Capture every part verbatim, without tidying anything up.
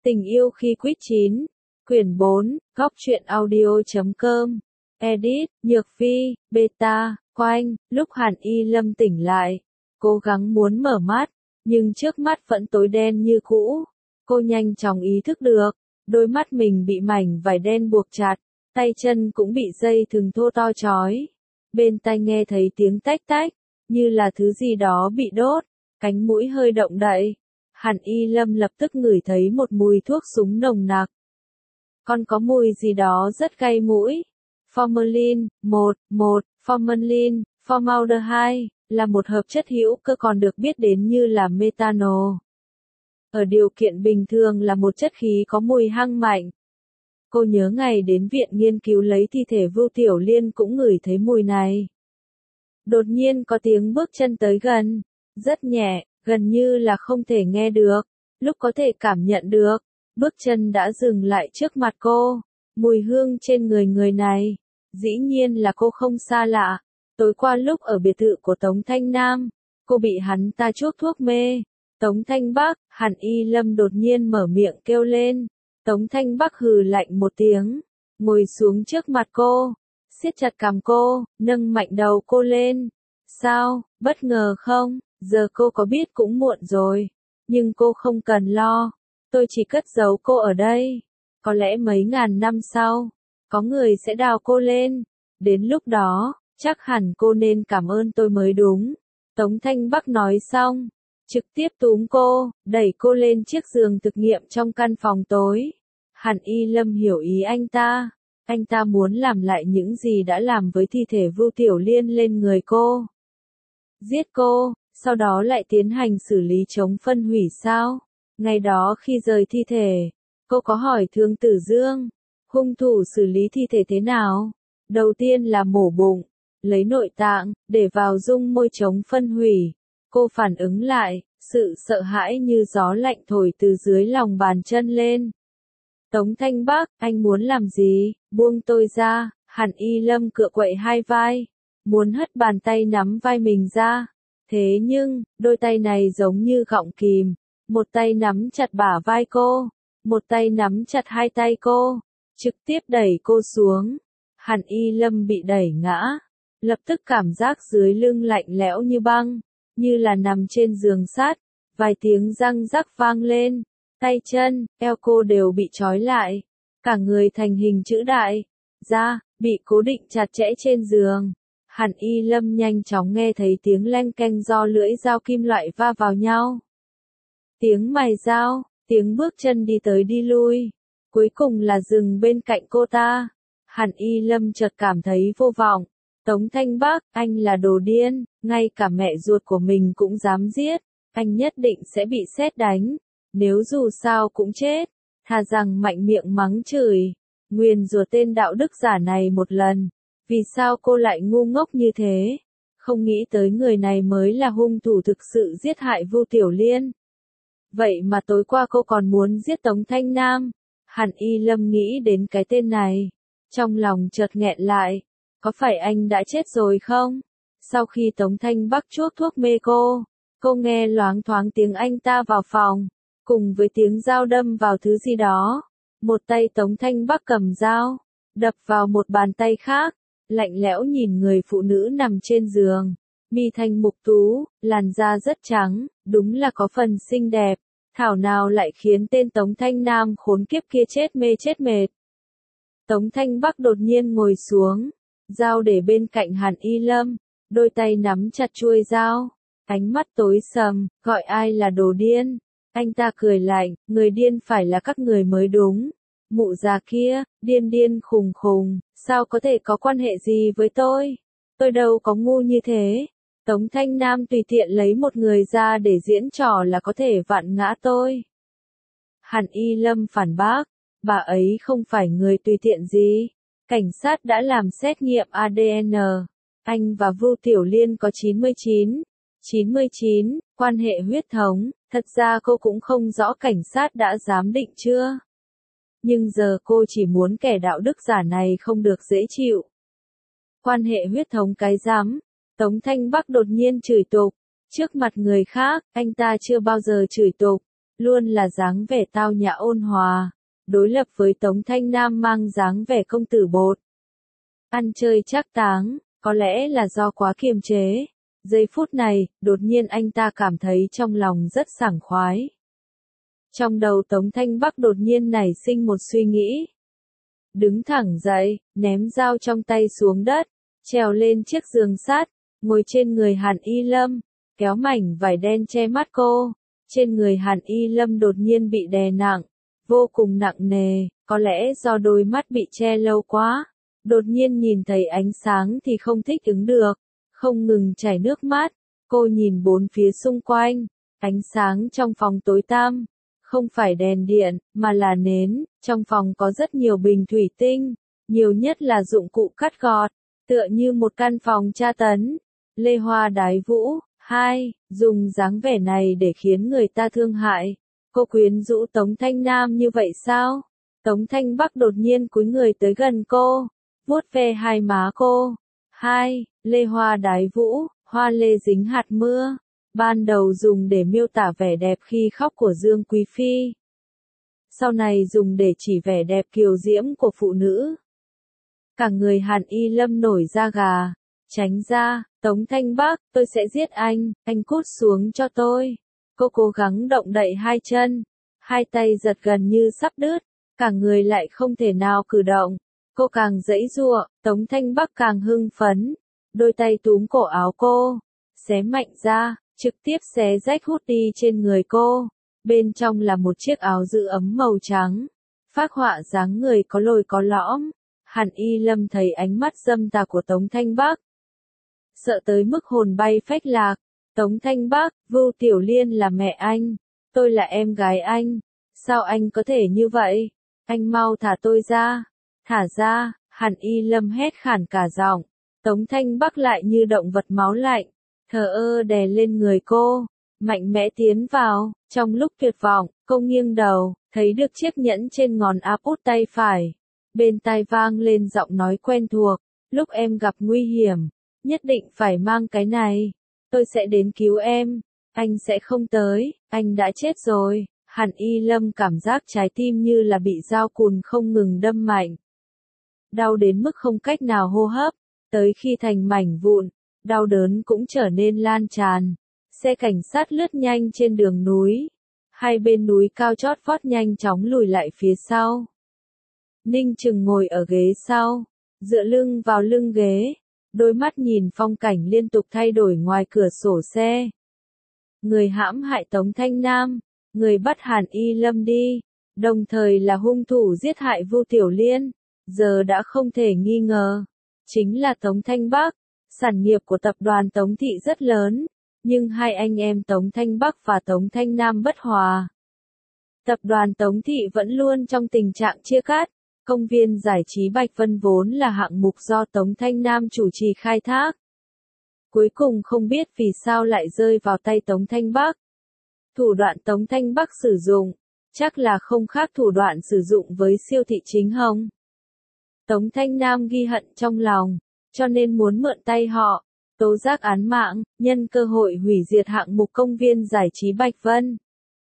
Tình yêu khi quýt chín, quyển bốn, góc truyện audio.com, edit, Nhược Phi, beta, Quanh, lúc Hàn Y Lâm tỉnh lại, cố gắng muốn mở mắt, nhưng trước mắt vẫn tối đen như cũ. Cô nhanh chóng ý thức được, đôi mắt mình bị mảnh vải đen buộc chặt, tay chân cũng bị dây thừng thô to trói. Bên tai nghe thấy tiếng tách tách, như là thứ gì đó bị đốt, cánh mũi hơi động đậy. Hàn Y Lâm lập tức ngửi thấy một mùi thuốc súng nồng nặc. Còn có mùi gì đó rất gây mũi. Formalin, một, một, formalin, formaldehyde, là một hợp chất hữu cơ còn được biết đến như là methanol. Ở điều kiện bình thường là một chất khí có mùi hăng mạnh. Cô nhớ ngày đến viện nghiên cứu lấy thi thể Vưu Tiểu Liên cũng ngửi thấy mùi này. Đột nhiên có tiếng bước chân tới gần, rất nhẹ, gần như là không thể nghe được, lúc có thể cảm nhận được, bước chân đã dừng lại trước mặt cô, mùi hương trên người người này, dĩ nhiên là cô không xa lạ, tối qua lúc ở biệt thự của Tống Thanh Nam, cô bị hắn ta chuốc thuốc mê. Tống Thanh Bắc, Hàn Y Lâm đột nhiên mở miệng kêu lên, Tống Thanh Bắc hừ lạnh một tiếng, ngồi xuống trước mặt cô, siết chặt cằm cô, nâng mạnh đầu cô lên. Sao, bất ngờ không? Giờ cô có biết cũng muộn rồi, nhưng cô không cần lo, tôi chỉ cất giấu cô ở đây. Có lẽ mấy ngàn năm sau, có người sẽ đào cô lên, đến lúc đó, chắc hẳn cô nên cảm ơn tôi mới đúng. Tống Thanh Bắc nói xong, trực tiếp túm cô, đẩy cô lên chiếc giường thực nghiệm trong căn phòng tối. Hàn Y Lâm hiểu ý anh ta, anh ta muốn làm lại những gì đã làm với thi thể Vưu Tiểu Liên lên người cô. Giết cô, sau đó lại tiến hành xử lý chống phân hủy sao? Ngày đó khi rời thi thể, cô có hỏi Thương Tử Dương, hung thủ xử lý thi thể thế nào? Đầu tiên là mổ bụng, lấy nội tạng, để vào dung môi chống phân hủy. Cô phản ứng lại, sự sợ hãi như gió lạnh thổi từ dưới lòng bàn chân lên. Tống Thanh Bắc, anh muốn làm gì? Buông tôi ra. Hàn Y Lâm cựa quậy hai vai, muốn hất bàn tay nắm vai mình ra. Thế nhưng, đôi tay này giống như gọng kìm, một tay nắm chặt bả vai cô, một tay nắm chặt hai tay cô, trực tiếp đẩy cô xuống. Hàn Y Lâm bị đẩy ngã, lập tức cảm giác dưới lưng lạnh lẽo như băng, như là nằm trên giường sắt, vài tiếng răng rắc vang lên, tay chân, eo cô đều bị trói lại, cả người thành hình chữ đại, da, bị cố định chặt chẽ trên giường. Hàn Y Lâm nhanh chóng nghe thấy tiếng leng keng do lưỡi dao kim loại va vào nhau. Tiếng mài dao, tiếng bước chân đi tới đi lui, cuối cùng là dừng bên cạnh cô ta. Hàn Y Lâm chợt cảm thấy vô vọng. Tống Thanh Bắc, anh là đồ điên, ngay cả mẹ ruột của mình cũng dám giết, anh nhất định sẽ bị sét đánh, nếu dù sao cũng chết, thà rằng mạnh miệng mắng chửi, nguyền rủa tên đạo đức giả này một lần. Vì sao cô lại ngu ngốc như thế? Không nghĩ tới người này mới là hung thủ thực sự giết hại Vưu Tiểu Liên. Vậy mà tối qua cô còn muốn giết Tống Thanh Nam. Hàn Y Lâm nghĩ đến cái tên này, trong lòng chợt nghẹn lại. Có phải anh đã chết rồi không? Sau khi Tống Thanh Bắc chuốc thuốc mê cô, cô nghe loáng thoáng tiếng anh ta vào phòng, cùng với tiếng dao đâm vào thứ gì đó. Một tay Tống Thanh Bắc cầm dao, đập vào một bàn tay khác, lạnh lẽo nhìn người phụ nữ nằm trên giường, mi thanh mục tú, làn da rất trắng, đúng là có phần xinh đẹp, thảo nào lại khiến tên Tống Thanh Nam khốn kiếp kia chết mê chết mệt. Tống Thanh Bắc đột nhiên ngồi xuống, dao để bên cạnh Hàn Y Lâm, đôi tay nắm chặt chuôi dao, ánh mắt tối sầm, gọi ai là đồ điên. Anh ta cười lạnh, người điên phải là các người mới đúng. Mụ già kia, điên điên khùng khùng, sao có thể có quan hệ gì với tôi? Tôi đâu có ngu như thế. Tống Thanh Nam tùy tiện lấy một người ra để diễn trò là có thể vặn ngã tôi. Hàn Y Lâm phản bác, bà ấy không phải người tùy tiện gì. Cảnh sát đã làm xét nghiệm a đê en, anh và Vưu Tiểu Liên có chín mươi chín, chín mươi chín, quan hệ huyết thống, thật ra cô cũng không rõ cảnh sát đã giám định chưa. Nhưng giờ cô chỉ muốn kẻ đạo đức giả này không được dễ chịu. Quan hệ huyết thống cái rắm, Tống Thanh Bắc đột nhiên chửi tục, trước mặt người khác, anh ta chưa bao giờ chửi tục, luôn là dáng vẻ tao nhã ôn hòa, đối lập với Tống Thanh Nam mang dáng vẻ công tử bột. Ăn chơi trác táng, có lẽ là do quá kiềm chế. Giây phút này, đột nhiên anh ta cảm thấy trong lòng rất sảng khoái. Trong đầu Tống Thanh Bắc đột nhiên nảy sinh một suy nghĩ. Đứng thẳng dậy, ném dao trong tay xuống đất, trèo lên chiếc giường sắt, ngồi trên người Hàn Y Lâm, kéo mảnh vải đen che mắt cô. Trên người Hàn Y Lâm đột nhiên bị đè nặng, vô cùng nặng nề, có lẽ do đôi mắt bị che lâu quá. Đột nhiên nhìn thấy ánh sáng thì không thích ứng được, không ngừng chảy nước mắt. Cô nhìn bốn phía xung quanh, ánh sáng trong phòng tối tăm, không phải đèn điện, mà là nến. Trong phòng có rất nhiều bình thủy tinh, nhiều nhất là dụng cụ cắt gọt, tựa như một căn phòng tra tấn. Lê Hoa đái vũ, hai, dùng dáng vẻ này để khiến người ta thương hại. Cô quyến rũ Tống Thanh Nam như vậy sao? Tống Thanh Bắc đột nhiên cúi người tới gần cô, vuốt ve hai má cô. Hai, Lê Hoa đái vũ, hoa lê dính hạt mưa. Ban đầu dùng để miêu tả vẻ đẹp khi khóc của Dương Quý Phi. Sau này dùng để chỉ vẻ đẹp kiều diễm của phụ nữ. Cả người Hàn Y Lâm nổi da gà. Tránh ra, Tống Thanh Bắc, tôi sẽ giết anh, anh cút xuống cho tôi. Cô cố gắng động đậy hai chân, hai tay giật gần như sắp đứt, cả người lại không thể nào cử động. Cô càng giãy giụa, Tống Thanh Bắc càng hưng phấn, đôi tay túm cổ áo cô, xé mạnh ra, trực tiếp xé rách hút đi trên người cô. Bên trong là một chiếc áo giữ ấm màu trắng, phác họa dáng người có lồi có lõm. Hàn Y Lâm thấy ánh mắt dâm tà của Tống Thanh Bắc, sợ tới mức hồn bay phách lạc. Tống Thanh Bắc, Vưu Tiểu Liên là mẹ anh, tôi là em gái anh, sao anh có thể như vậy? Anh mau thả tôi ra, thả ra. Hàn Y Lâm hét khản cả giọng. Tống Thanh Bắc lại như động vật máu lạnh, thờ ơ đè lên người cô, mạnh mẽ tiến vào. Trong lúc tuyệt vọng, cô nghiêng đầu, thấy được chiếc nhẫn trên ngón áp út tay phải. Bên tai vang lên giọng nói quen thuộc, lúc em gặp nguy hiểm, nhất định phải mang cái này. Tôi sẽ đến cứu em, anh sẽ không tới, anh đã chết rồi. Hàn Y Lâm cảm giác trái tim như là bị dao cùn không ngừng đâm mạnh. Đau đến mức không cách nào hô hấp, tới khi thành mảnh vụn, đau đớn cũng trở nên lan tràn. Xe cảnh sát lướt nhanh trên đường núi, hai bên núi cao chót vót nhanh chóng lùi lại phía sau. Ninh Trừng ngồi ở ghế sau, dựa lưng vào lưng ghế, đôi mắt nhìn phong cảnh liên tục thay đổi ngoài cửa sổ xe. Người hãm hại Tống Thanh Nam, người bắt Hàn Y Lâm đi, đồng thời là hung thủ giết hại Vưu Tiểu Liên, giờ đã không thể nghi ngờ, chính là Tống Thanh Bắc. Sản nghiệp của tập đoàn Tống Thị rất lớn, nhưng hai anh em Tống Thanh Bắc và Tống Thanh Nam bất hòa. Tập đoàn Tống Thị vẫn luôn trong tình trạng chia cắt. Công viên giải trí Bạch Vân vốn là hạng mục do Tống Thanh Nam chủ trì khai thác. Cuối cùng không biết vì sao lại rơi vào tay Tống Thanh Bắc. Thủ đoạn Tống Thanh Bắc sử dụng, chắc là không khác thủ đoạn sử dụng với Siêu thị Chính Hồng. Tống Thanh Nam ghi hận trong lòng, cho nên muốn mượn tay họ, tố giác án mạng, nhân cơ hội hủy diệt hạng mục công viên giải trí Bạch Vân.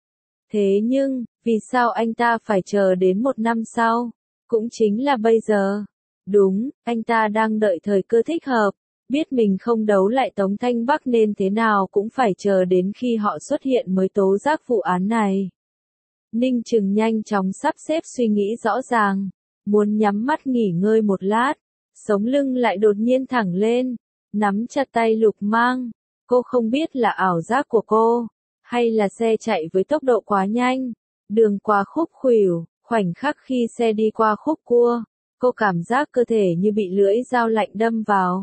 Thế nhưng, vì sao anh ta phải chờ đến một năm sau? Cũng chính là bây giờ. Đúng, anh ta đang đợi thời cơ thích hợp, biết mình không đấu lại Tống Thanh Bắc nên thế nào cũng phải chờ đến khi họ xuất hiện mới tố giác vụ án này. Ninh Trừng nhanh chóng sắp xếp suy nghĩ rõ ràng, muốn nhắm mắt nghỉ ngơi một lát, sống lưng lại đột nhiên thẳng lên, nắm chặt tay Lục Mang. Cô không biết là ảo giác của cô, hay là xe chạy với tốc độ quá nhanh, đường qua khúc khuỷu. Khoảnh khắc khi xe đi qua khúc cua, cô cảm giác cơ thể như bị lưỡi dao lạnh đâm vào.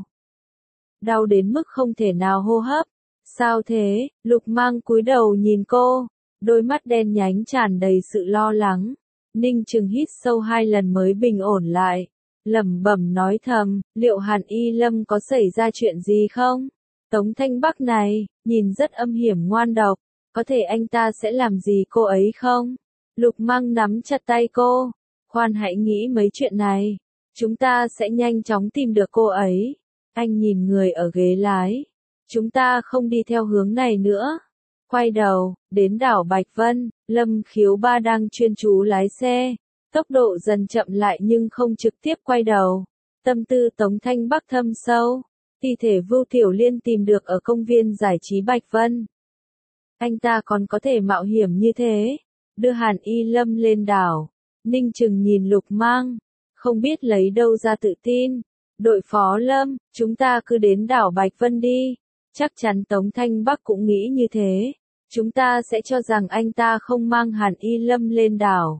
Đau đến mức không thể nào hô hấp. Sao thế? Lục Mang cúi đầu nhìn cô, đôi mắt đen nhánh tràn đầy sự lo lắng. Ninh Trừng hít sâu hai lần mới bình ổn lại, lẩm bẩm nói thầm, liệu Hàn Y Lâm có xảy ra chuyện gì không? Tống Thanh Bắc này, nhìn rất âm hiểm ngoan độc, có thể anh ta sẽ làm gì cô ấy không? Lục Mang nắm chặt tay cô, khoan hãy nghĩ mấy chuyện này, chúng ta sẽ nhanh chóng tìm được cô ấy. Anh nhìn người ở ghế lái, chúng ta không đi theo hướng này nữa. Quay đầu, đến đảo Bạch Vân, Lâm Khiếu Ba đang chuyên chú lái xe, tốc độ dần chậm lại nhưng không trực tiếp quay đầu. Tâm tư Tống Thanh Bắc thâm sâu, thi thể Vưu Tiểu Liên tìm được ở công viên giải trí Bạch Vân. Anh ta còn có thể mạo hiểm như thế, đưa Hàn Y Lâm lên đảo. Ninh Trừng nhìn Lục Mang, không biết lấy đâu ra tự tin. Đội phó Lâm, chúng ta cứ đến đảo Bạch Vân đi. Chắc chắn Tống Thanh Bắc cũng nghĩ như thế. Chúng ta sẽ cho rằng anh ta không mang Hàn Y Lâm lên đảo,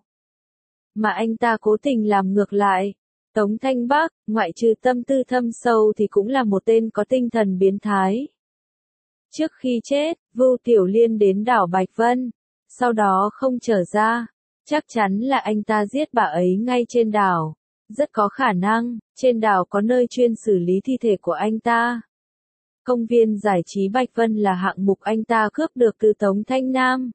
mà anh ta cố tình làm ngược lại. Tống Thanh Bắc, ngoại trừ tâm tư thâm sâu thì cũng là một tên có tinh thần biến thái. Trước khi chết, Vưu Tiểu Liên đến đảo Bạch Vân, sau đó không trở ra. Chắc chắn là anh ta giết bà ấy ngay trên đảo. Rất có khả năng, trên đảo có nơi chuyên xử lý thi thể của anh ta. Công viên giải trí Bạch Vân là hạng mục anh ta cướp được từ Tống Thanh Nam.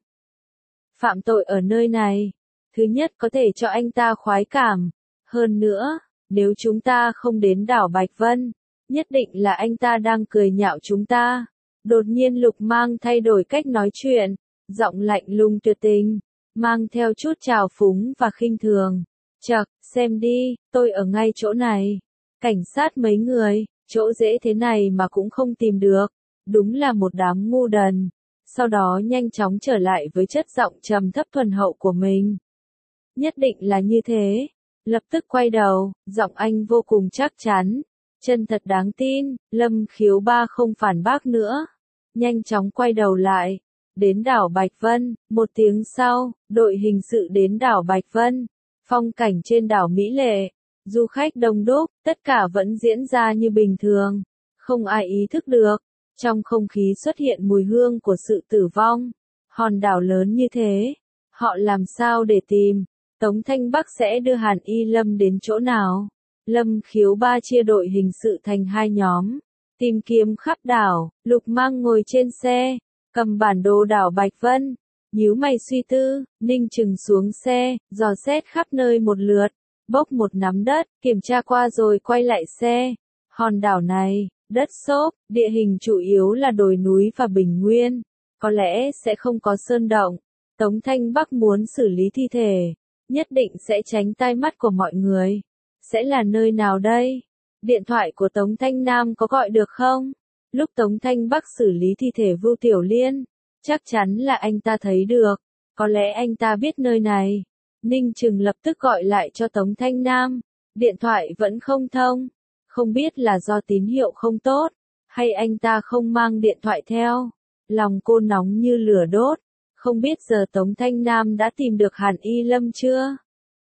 Phạm tội ở nơi này, thứ nhất có thể cho anh ta khoái cảm. Hơn nữa, nếu chúng ta không đến đảo Bạch Vân, nhất định là anh ta đang cười nhạo chúng ta. Đột nhiên Lục Mang thay đổi cách nói chuyện, giọng lạnh lùng tuyệt tình, mang theo chút trào phúng và khinh thường. Chậc, xem đi, tôi ở ngay chỗ này. Cảnh sát mấy người, chỗ dễ thế này mà cũng không tìm được. Đúng là một đám ngu đần. Sau đó nhanh chóng trở lại với chất giọng trầm thấp thuần hậu của mình. Nhất định là như thế. Lập tức quay đầu, giọng anh vô cùng chắc chắn. Chân thật đáng tin, Lâm Khiếu Ba không phản bác nữa. Nhanh chóng quay đầu lại. Đến đảo Bạch Vân, một tiếng sau, đội hình sự đến đảo Bạch Vân. Phong cảnh trên đảo mỹ lệ, du khách đông đúc, tất cả vẫn diễn ra như bình thường. Không ai ý thức được, trong không khí xuất hiện mùi hương của sự tử vong. Hòn đảo lớn như thế, họ làm sao để tìm? Tống Thanh Bắc sẽ đưa Hàn Y Lâm đến chỗ nào? Lâm Khiếu Ba chia đội hình sự thành hai nhóm, tìm kiếm khắp đảo. Lục Mang ngồi trên xe, cầm bản đồ đảo Bạch Vân, nhíu mày suy tư. Ninh Trừng xuống xe, dò xét khắp nơi một lượt, bốc một nắm đất, kiểm tra qua rồi quay lại xe. Hòn đảo này, đất xốp, địa hình chủ yếu là đồi núi và bình nguyên, có lẽ sẽ không có sơn động. Tống Thanh Bắc muốn xử lý thi thể, nhất định sẽ tránh tai mắt của mọi người. Sẽ là nơi nào đây? Điện thoại của Tống Thanh Nam có gọi được không? Lúc Tống Thanh Bắc xử lý thi thể Vưu Tiểu Liên, chắc chắn là anh ta thấy được. Có lẽ anh ta biết nơi này. Ninh Trừng lập tức gọi lại cho Tống Thanh Nam. Điện thoại vẫn không thông. Không biết là do tín hiệu không tốt, hay anh ta không mang điện thoại theo. Lòng cô nóng như lửa đốt. Không biết giờ Tống Thanh Nam đã tìm được Hàn Y Lâm chưa?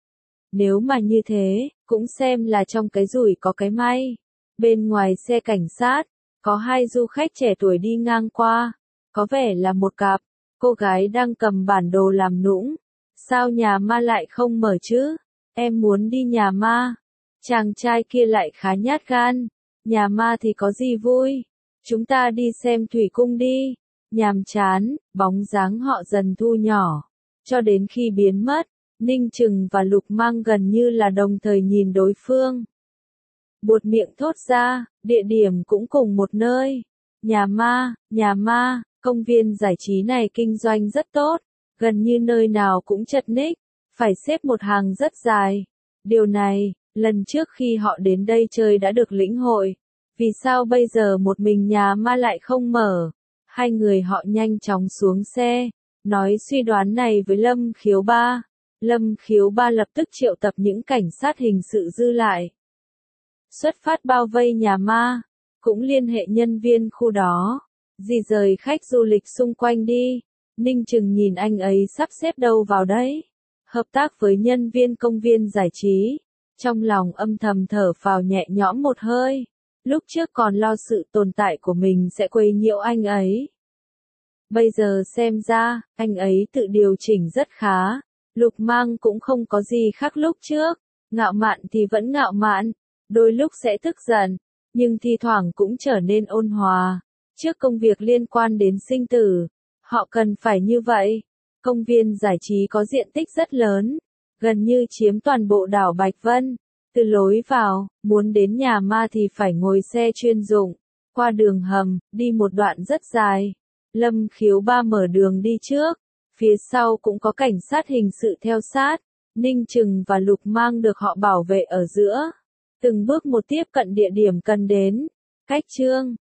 Nếu mà như thế, cũng xem là trong cái rủi có cái may. Bên ngoài xe cảnh sát, có hai du khách trẻ tuổi đi ngang qua. Có vẻ là một cặp. Cô gái đang cầm bản đồ làm nũng. Sao nhà ma lại không mở chứ? Em muốn đi nhà ma. Chàng trai kia lại khá nhát gan. Nhà ma thì có gì vui? Chúng ta đi xem thủy cung đi. Nhàm chán, bóng dáng họ dần thu nhỏ, cho đến khi biến mất. Ninh Trừng và Lục Mang gần như là đồng thời nhìn đối phương. Buột miệng thốt ra, địa điểm cũng cùng một nơi. Nhà ma, nhà ma, công viên giải trí này kinh doanh rất tốt, gần như nơi nào cũng chật ních, phải xếp một hàng rất dài. Điều này, lần trước khi họ đến đây chơi đã được lĩnh hội. Vì sao bây giờ một mình nhà ma lại không mở? Hai người họ nhanh chóng xuống xe, nói suy đoán này với Lâm Khiếu Ba. Lâm Khiếu Ba lập tức triệu tập những cảnh sát hình sự dư lại. Xuất phát bao vây nhà ma, cũng liên hệ nhân viên khu đó, di rời khách du lịch xung quanh đi. Ninh Trừng nhìn anh ấy sắp xếp đâu vào đấy. Hợp tác với nhân viên công viên giải trí. Trong lòng âm thầm thở phào nhẹ nhõm một hơi. Lúc trước còn lo sự tồn tại của mình sẽ quấy nhiễu anh ấy. Bây giờ xem ra, anh ấy tự điều chỉnh rất khá. Lục Mang cũng không có gì khác lúc trước. Ngạo mạn thì vẫn ngạo mạn. Đôi lúc sẽ tức giận. Nhưng thi thoảng cũng trở nên ôn hòa. Trước công việc liên quan đến sinh tử, họ cần phải như vậy. Công viên giải trí có diện tích rất lớn, gần như chiếm toàn bộ đảo Bạch Vân. Từ lối vào, muốn đến nhà ma thì phải ngồi xe chuyên dụng, qua đường hầm, đi một đoạn rất dài. Lâm Khiếu Ba mở đường đi trước, phía sau cũng có cảnh sát hình sự theo sát, Ninh Trừng và Lục Mang được họ bảo vệ ở giữa, từng bước một tiếp cận địa điểm cần đến. Cách Trương